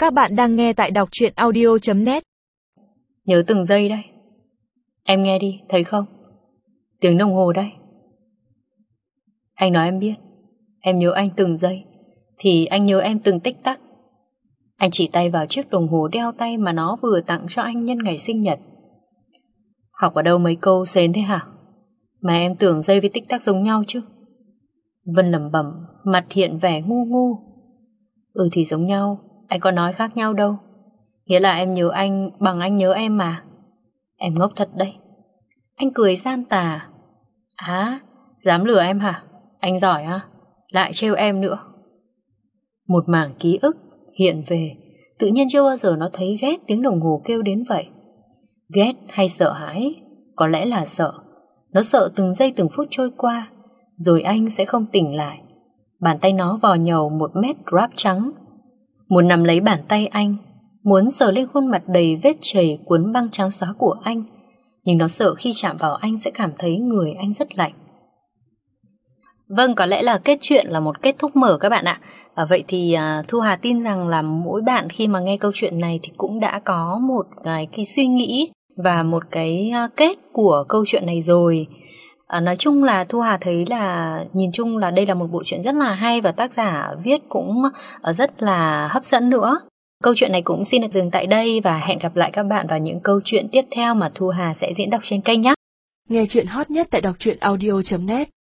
Các bạn đang nghe tại đọc truyện audio.net. Nhớ từng giây đây. Em nghe đi, thấy không? Tiếng đồng hồ đây. Anh nói em biết, em nhớ anh từng giây, thì anh nhớ em từng tích tắc. Anh chỉ tay vào chiếc đồng hồ đeo tay mà nó vừa tặng cho anh nhân ngày sinh nhật. Học ở đâu mấy câu xến thế hả? Mà em tưởng giây với tích tắc giống nhau chứ? Vân lẩm bẩm, mặt hiện vẻ ngu ngu. Ừ thì giống nhau, anh có nói khác nhau đâu. Nghĩa là em nhớ anh bằng anh nhớ em mà. Em ngốc thật đấy. Anh cười gian tà. Á, dám lừa em hả? Anh giỏi á, lại trêu em nữa. Một mảng ký ức hiện về. Tự nhiên chưa bao giờ nó thấy ghét tiếng đồng hồ kêu đến vậy. Ghét hay sợ hãi? Có lẽ là sợ. Nó sợ từng giây từng phút trôi qua, rồi anh sẽ không tỉnh lại. Bàn tay nó vò nhầu 1 mét wrap trắng. Muốn nắm lấy bàn tay anh, muốn sờ lên khuôn mặt đầy vết chảy cuốn băng trắng xóa của anh. Nhưng nó sợ khi chạm vào anh sẽ cảm thấy người anh rất lạnh. Vâng, có lẽ là kết chuyện là một kết thúc mở các bạn ạ. Vậy thì Thu Hà tin rằng là mỗi bạn khi mà nghe câu chuyện này thì cũng đã có một cái suy nghĩ và một cái kết của câu chuyện này rồi. Nói chung là Thu Hà thấy là nhìn chung là đây là một bộ truyện rất là hay và tác giả viết cũng rất là hấp dẫn nữa. Câu chuyện này cũng xin được dừng tại đây và hẹn gặp lại các bạn vào những câu chuyện tiếp theo mà Thu Hà sẽ diễn đọc trên kênh nhé. Nghe chuyện hot nhất tại đọc truyện audio.net.